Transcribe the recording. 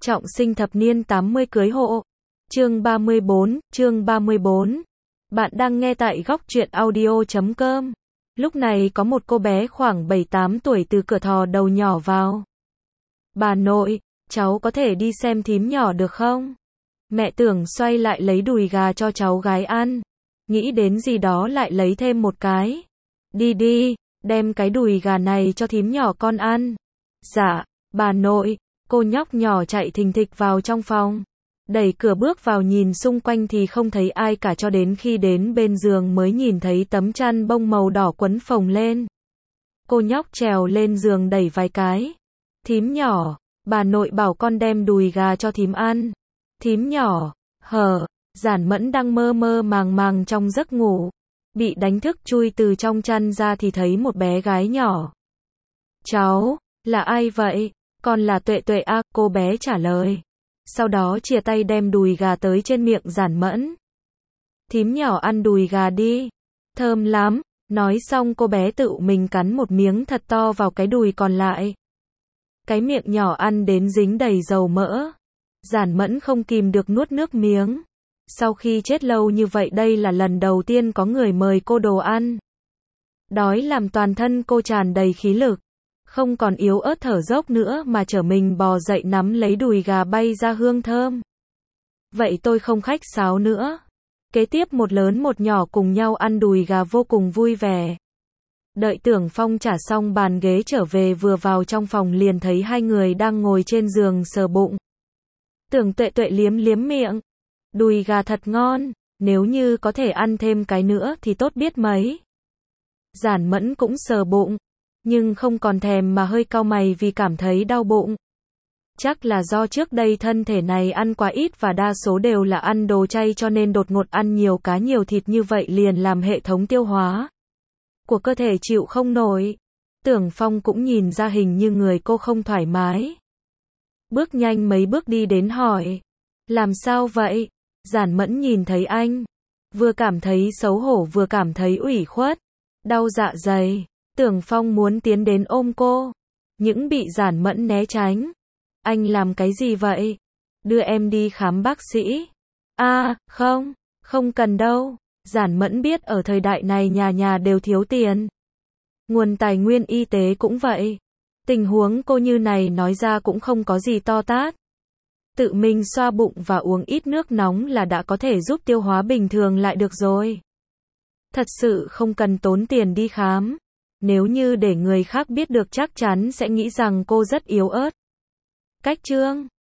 Trọng sinh thập niên 80 cưới hộ. Chương 34. Bạn đang nghe tại góc truyện audio.com. Lúc này có một cô bé khoảng 7-8 tuổi từ cửa thò đầu nhỏ vào. Bà nội, cháu có thể đi xem thím nhỏ được không? Mẹ Tưởng xoay lại lấy đùi gà cho cháu gái ăn. Nghĩ đến gì đó lại lấy thêm một cái. Đi, đem cái đùi gà này cho thím nhỏ con ăn. Dạ, bà nội. Cô nhóc nhỏ chạy thình thịch vào trong phòng. Đẩy cửa bước vào nhìn xung quanh thì không thấy ai cả cho đến khi đến bên giường mới nhìn thấy tấm chăn bông màu đỏ quấn phồng lên. Cô nhóc trèo lên giường đẩy vài cái. Thím nhỏ, bà nội bảo con đem đùi gà cho thím ăn. Thím nhỏ, Giản Mẫn đang mơ mơ màng trong giấc ngủ. Bị đánh thức chui từ trong chăn ra thì thấy một bé gái nhỏ. Cháu, là ai vậy? Con là Tuệ Tuệ à, cô bé trả lời. Sau đó chìa tay đem đùi gà tới trên miệng Giản Mẫn. Thím nhỏ ăn đùi gà đi. Thơm lắm. Nói xong cô bé tự mình cắn một miếng thật to vào cái đùi còn lại. Cái miệng nhỏ ăn đến dính đầy dầu mỡ. Giản Mẫn không kìm được nuốt nước miếng. Sau khi chết lâu như vậy đây là lần đầu tiên có người mời cô đồ ăn. Đói làm toàn thân cô tràn đầy khí lực. Không còn yếu ớt thở dốc nữa mà trở mình bò dậy nắm lấy đùi gà bay ra hương thơm. Vậy tôi không khách sáo nữa. Kế tiếp một lớn một nhỏ cùng nhau ăn đùi gà vô cùng vui vẻ. Đợi Tưởng Phong trả xong bàn ghế trở về vừa vào trong phòng liền thấy hai người đang ngồi trên giường sờ bụng. Tưởng Tuệ Tuệ liếm miệng. Đùi gà thật ngon, nếu như có thể ăn thêm cái nữa thì tốt biết mấy. Giản Mẫn cũng sờ bụng. Nhưng không còn thèm mà hơi cau mày vì cảm thấy đau bụng. Chắc là do trước đây thân thể này ăn quá ít và đa số đều là ăn đồ chay cho nên đột ngột ăn nhiều cá nhiều thịt như vậy liền làm hệ thống tiêu hóa của cơ thể chịu không nổi. Tưởng Phong cũng nhìn ra hình như người cô không thoải mái. Bước nhanh mấy bước đi đến hỏi. Làm sao vậy? Giản Mẫn nhìn thấy anh. Vừa cảm thấy xấu hổ vừa cảm thấy ủy khuất. Đau dạ dày. Tưởng Phong muốn tiến đến ôm cô. Nhưng bị Giản Mẫn né tránh. Anh làm cái gì vậy? Đưa em đi khám bác sĩ. À, không cần đâu. Giản Mẫn biết ở thời đại này nhà nhà đều thiếu tiền. Nguồn tài nguyên y tế cũng vậy. Tình huống cô như này nói ra cũng không có gì to tát. Tự mình xoa bụng và uống ít nước nóng là đã có thể giúp tiêu hóa bình thường lại được rồi. Thật sự không cần tốn tiền đi khám. Nếu như để người khác biết được chắc chắn sẽ nghĩ rằng cô rất yếu ớt. Cách chương